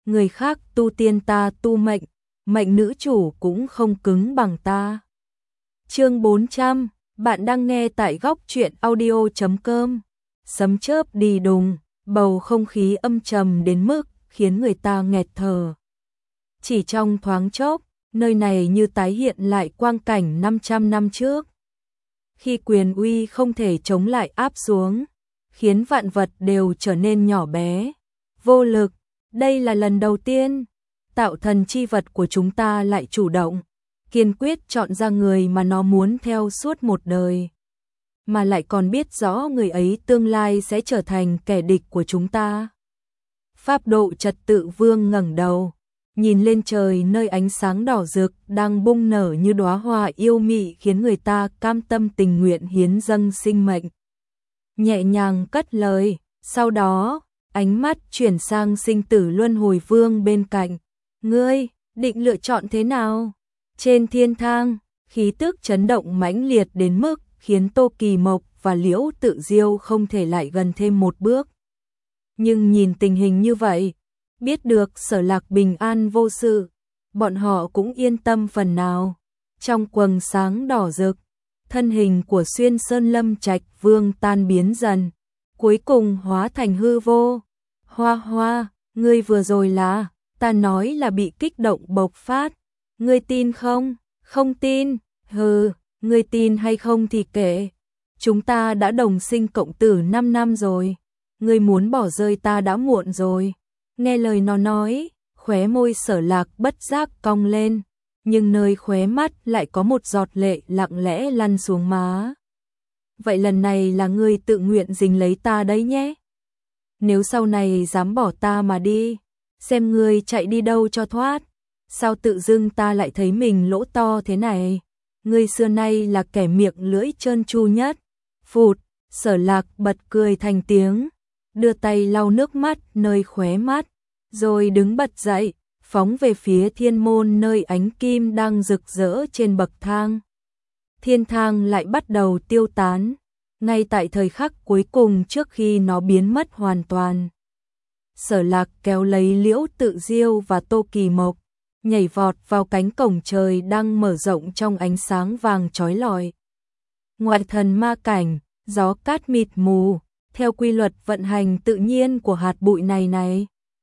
người khác tu tiên ta tu mệnh, mệnh nữ chủ cũng không cứng bằng ta. Chương 400, bạn đang nghe tại góc truyện audio.com. Sấm chớp đi đùng, bầu không khí âm trầm đến mức khiến người ta nghẹt thở. Chỉ trong thoáng chốc, nơi này như tái hiện lại quang cảnh 500 năm trước. Khi quyền uy không thể chống lại áp xuống, khiến vạn vật đều trở nên nhỏ bé, vô lực. Đây là lần đầu tiên, tạo thần chi vật của chúng ta lại chủ động, kiên quyết chọn ra người mà nó muốn theo suốt một đời. Mà lại còn biết rõ người ấy tương lai sẽ trở thành kẻ địch của chúng ta. Pháp độ trật tự vương ngẩng đầu, nhìn lên trời nơi ánh sáng đỏ rực đang bung nở như đóa hoa yêu mị khiến người ta cam tâm tình nguyện hiến dâng sinh mệnh. Nhẹ nhàng cất lời, sau đó, ánh mắt chuyển sang sinh tử luân hồi vương bên cạnh. Ngươi, định lựa chọn thế nào? Trên thiên thang, khí tức chấn động mãnh liệt đến mức khiến Tô Kỳ Mộc và Liễu Tự Diêu không thể lại gần thêm một bước. Nhưng nhìn tình hình như vậy, biết được Sở Lạc bình an vô sự, bọn họ cũng yên tâm phần nào. Trong quầng sáng đỏ rực, thân hình của Xuyên Sơn Lâm Trạch Vương tan biến dần, cuối cùng hóa thành hư vô. Hoa Hoa, ngươi vừa rồi là, ta nói là bị kích động bộc phát. Ngươi tin không? Không tin? Hừ, ngươi tin hay không thì kệ. Chúng ta đã đồng sinh cộng tử 5 năm rồi. Ngươi muốn bỏ rơi ta đã muộn rồi. Nghe lời nó nói, khóe môi Sở Lạc bất giác cong lên, nhưng nơi khóe mắt lại có một giọt lệ lặng lẽ lăn xuống má. Vậy lần này là ngươi tự nguyện dính lấy ta đấy nhé. Nếu sau này dám bỏ ta mà đi, xem ngươi chạy đi đâu cho thoát. Sao tự dưng ta lại thấy mình lỗ to thế này? Ngươi xưa nay là kẻ miệng lưỡi trơn tru nhất. Phụt, Sở Lạc bật cười thành tiếng, đưa tay lau nước mắt nơi khóe mắt, rồi đứng bật dậy, phóng về phía thiên môn nơi ánh kim đang rực rỡ trên bậc thang. Thiên thang lại bắt đầu tiêu tán, ngay tại thời khắc cuối cùng trước khi nó biến mất hoàn toàn. Sở Lạc kéo lấy Liễu Tự Diêu và Tô Kỳ Mộc, nhảy vọt vào cánh cổng trời đang mở rộng trong ánh sáng vàng chói lọi. Ngoại thần ma cảnh, gió cát mịt mù, theo quy luật vận hành tự nhiên của hạt bụi này.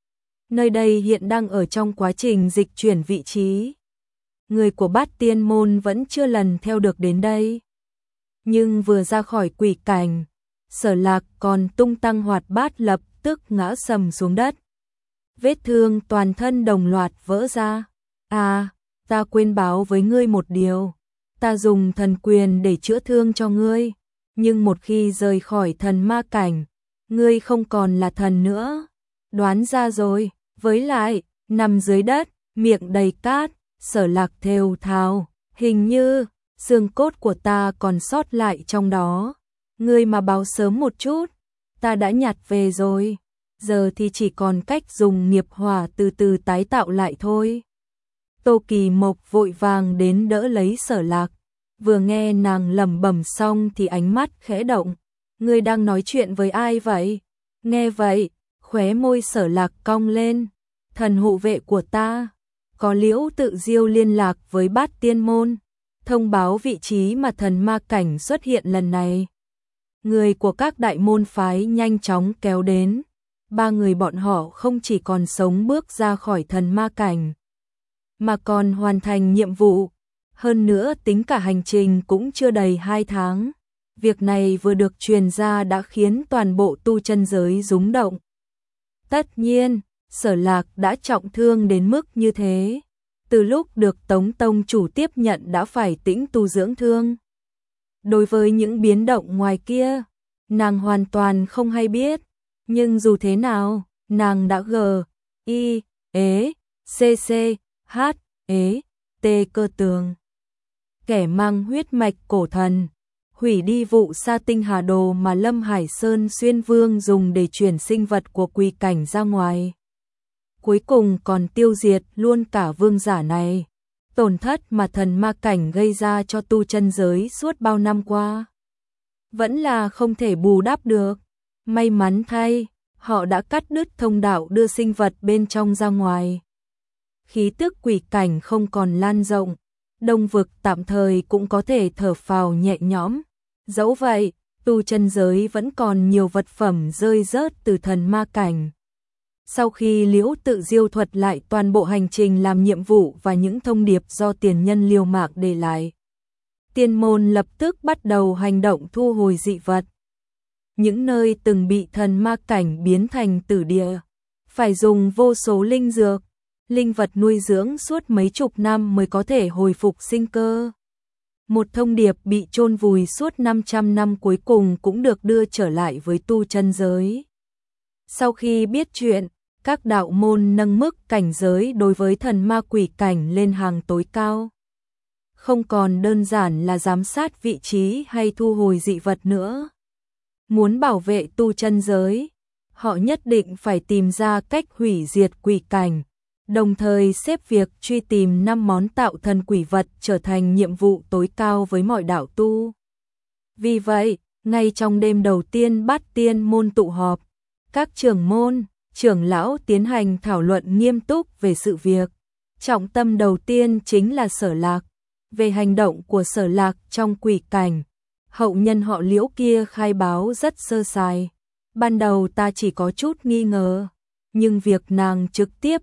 Nơi đây hiện đang ở trong quá trình dịch chuyển vị trí. Người của Bát Tiên môn vẫn chưa lần theo được đến đây. Nhưng vừa ra khỏi quỷ cảnh, Sở Lạc còn tung tăng hoạt bát lập tức ngã sầm xuống đất. Vết thương toàn thân đồng loạt vỡ ra. À, ta quên báo với ngươi một điều. Ta dùng thần quyền để chữa thương cho ngươi. Nhưng một khi rời khỏi thần ma cảnh, ngươi không còn là thần nữa. Đoán ra rồi, với lại, nằm dưới đất, miệng đầy cát, Sở Lạc thều thào, hình như xương cốt của ta còn sót lại trong đó. Ngươi mà báo sớm một chút, ta đã nhặt về rồi. Giờ thì chỉ còn cách dùng nghiệp hỏa từ từ tái tạo lại thôi. Tô Kỳ Mộc vội vàng đến đỡ lấy Sở Lạc. Vừa nghe nàng lẩm bẩm xong thì ánh mắt khẽ động. Ngươi đang nói chuyện với ai vậy? Nghe vậy, khóe môi Sở Lạc cong lên. Thần hộ vệ của ta. Có Liễu Tự Diêu liên lạc với Bát Tiên môn, thông báo vị trí mà thần ma cảnh xuất hiện lần này. Người của các đại môn phái nhanh chóng kéo đến. 3 người bọn họ không chỉ còn sống bước ra khỏi thần ma cảnh, mà còn hoàn thành nhiệm vụ. Hơn nữa tính cả hành trình cũng chưa đầy 2 tháng. Việc này vừa được truyền ra đã khiến toàn bộ tu chân giới rúng động. Tất nhiên, Sở Lạc đã trọng thương đến mức như thế. Từ lúc được Tống Tông chủ tiếp nhận đã phải tĩnh tu dưỡng thương. Đối với những biến động ngoài kia, nàng hoàn toàn không hay biết. Nhưng dù thế nào, nàng đã T cơ tường. Kẻ mang huyết mạch cổ thần, hủy đi vụ sa tinh hà đồ mà Lâm Hải Sơn Xuyên Vương dùng để chuyển sinh vật của quỷ cảnh ra ngoài. Cuối cùng còn tiêu diệt luôn cả vương giả này. Tổn thất mà thần ma cảnh gây ra cho tu chân giới suốt bao năm qua vẫn là không thể bù đắp được. May mắn thay, họ đã cắt đứt thông đạo đưa sinh vật bên trong ra ngoài. Khí tức quỷ cảnh không còn lan rộng, Đông vực tạm thời cũng có thể thở phào nhẹ nhõm. Dẫu vậy, tu chân giới vẫn còn nhiều vật phẩm rơi rớt từ thần ma cảnh. Sau khi Liễu Tự Diêu thuật lại toàn bộ hành trình làm nhiệm vụ và những thông điệp do tiền nhân liều mạng để lại, tiên môn lập tức bắt đầu hành động thu hồi dị vật. Những nơi từng bị thần ma cảnh biến thành tử địa, phải dùng vô số linh dược, linh vật nuôi dưỡng suốt mấy chục năm mới có thể hồi phục sinh cơ. Một thông điệp bị chôn vùi suốt 500 năm cuối cùng cũng được đưa trở lại với tu chân giới. Sau khi biết chuyện, các đạo môn nâng mức cảnh giới đối với thần ma quỷ cảnh lên hàng tối cao. Không còn đơn giản là giám sát vị trí hay thu hồi dị vật nữa. Muốn bảo vệ tu chân giới, họ nhất định phải tìm ra cách hủy diệt quỷ cảnh, đồng thời xếp việc truy tìm 5 món tạo thần quỷ vật trở thành nhiệm vụ tối cao với mọi đạo tu. Vì vậy, ngay trong đêm đầu tiên Bát Tiên môn tụ họp, các trưởng môn, trưởng lão tiến hành thảo luận nghiêm túc về sự việc. Trọng tâm đầu tiên chính là Sở Lạc. Về hành động của Sở Lạc trong quỷ cảnh, hậu nhân họ Liễu kia khai báo rất sơ sài. Ban đầu ta chỉ có chút nghi ngờ, nhưng việc nàng trực tiếp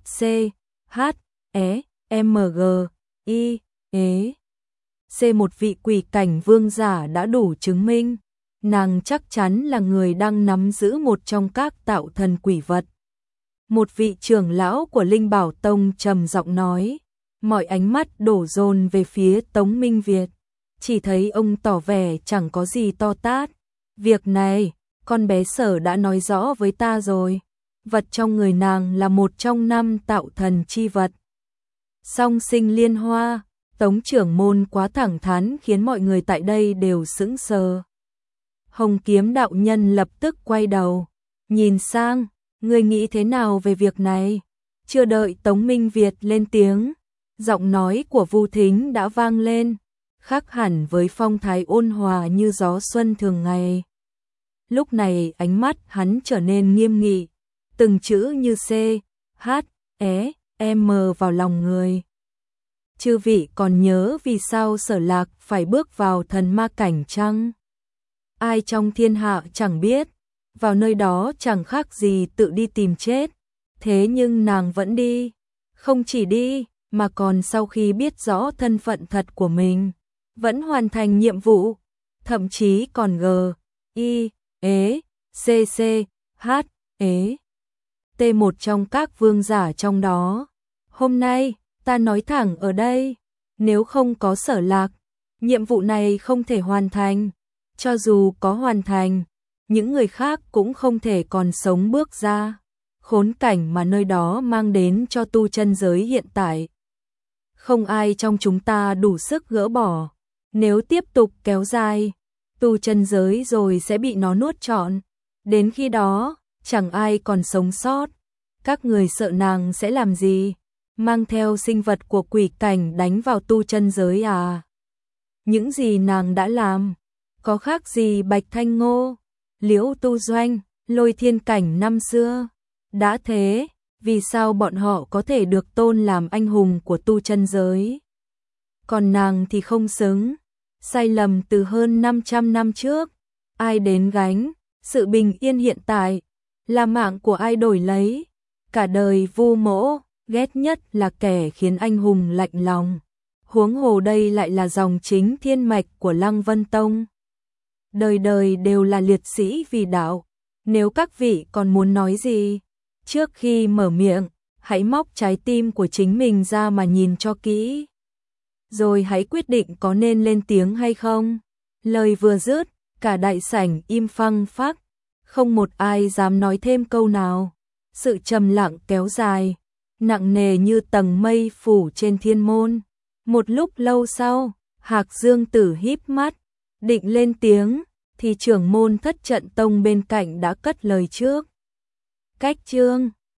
C một vị quỷ cảnh vương giả đã đủ chứng minh. Nàng chắc chắn là người đang nắm giữ một trong các tạo thần quỷ vật. Một vị trưởng lão của Linh Bảo Tông trầm giọng nói, mọi ánh mắt đổ dồn về phía Tống Minh Việt. Chỉ thấy ông tỏ vẻ chẳng có gì to tát. Việc này, con bé Sở đã nói rõ với ta rồi. Vật trong người nàng là một trong 5 tạo thần chi vật. Song sinh liên hoa, Tống trưởng môn quá thẳng thắn khiến mọi người tại đây đều sững sờ. Hồng Kiếm đạo nhân lập tức quay đầu, nhìn sang, ngươi nghĩ thế nào về việc này? Chưa đợi Tống Minh Việt lên tiếng, giọng nói của Vu Thính đã vang lên, khác hẳn với phong thái ôn hòa như gió xuân thường ngày. Lúc này ánh mắt hắn trở nên nghiêm nghị, từng chữ như M vào lòng người. Chư vị còn nhớ vì sao Sở Lạc phải bước vào thần ma cảnh chăng? Ai trong thiên hạ chẳng biết, vào nơi đó chẳng khác gì tự đi tìm chết. Thế nhưng nàng vẫn đi, không chỉ đi, mà còn sau khi biết rõ thân phận thật của mình, vẫn hoàn thành nhiệm vụ, thậm chí còn một trong các vương giả trong đó. Hôm nay, ta nói thẳng ở đây, nếu không có Sở Lạc, nhiệm vụ này không thể hoàn thành. Cho dù có hoàn thành, những người khác cũng không thể còn sống bước ra. Khốn cảnh mà nơi đó mang đến cho tu chân giới hiện tại, không ai trong chúng ta đủ sức gỡ bỏ. Nếu tiếp tục kéo dài, tu chân giới rồi sẽ bị nó nuốt trọn. Đến khi đó, chẳng ai còn sống sót. Các người sợ nàng sẽ làm gì? Mang theo sinh vật của quỷ cảnh đánh vào tu chân giới à? Những gì nàng đã làm, có khác gì Bạch Thanh Ngô, Liễu Tu Doanh, Lôi Thiên Cảnh năm xưa? Đã thế, vì sao bọn họ có thể được tôn làm anh hùng của tu chân giới? Còn nàng thì không xứng. Sai lầm từ hơn 500 năm trước, ai đến gánh? Sự bình yên hiện tại, là mạng của ai đổi lấy? Cả đời Vu Mỗ, ghét nhất là kẻ khiến anh hùng lạnh lòng. Huống hồ đây lại là dòng chính thiên mạch của Lăng Vân Tông. Đời đời đều là liệt sĩ vì đạo. Nếu các vị còn muốn nói gì, trước khi mở miệng, hãy móc trái tim của chính mình ra mà nhìn cho kỹ. Rồi hãy quyết định có nên lên tiếng hay không. Lời vừa dứt, cả đại sảnh im phăng phắc, không một ai dám nói thêm câu nào. Sự trầm lặng kéo dài, nặng nề như tầng mây phủ trên thiên môn. Một lúc lâu sau, Hạc Dương Tử híp mắt, định lên tiếng, thì trưởng môn Thất Trận Tông bên cạnh đã cất lời trước. Cách chương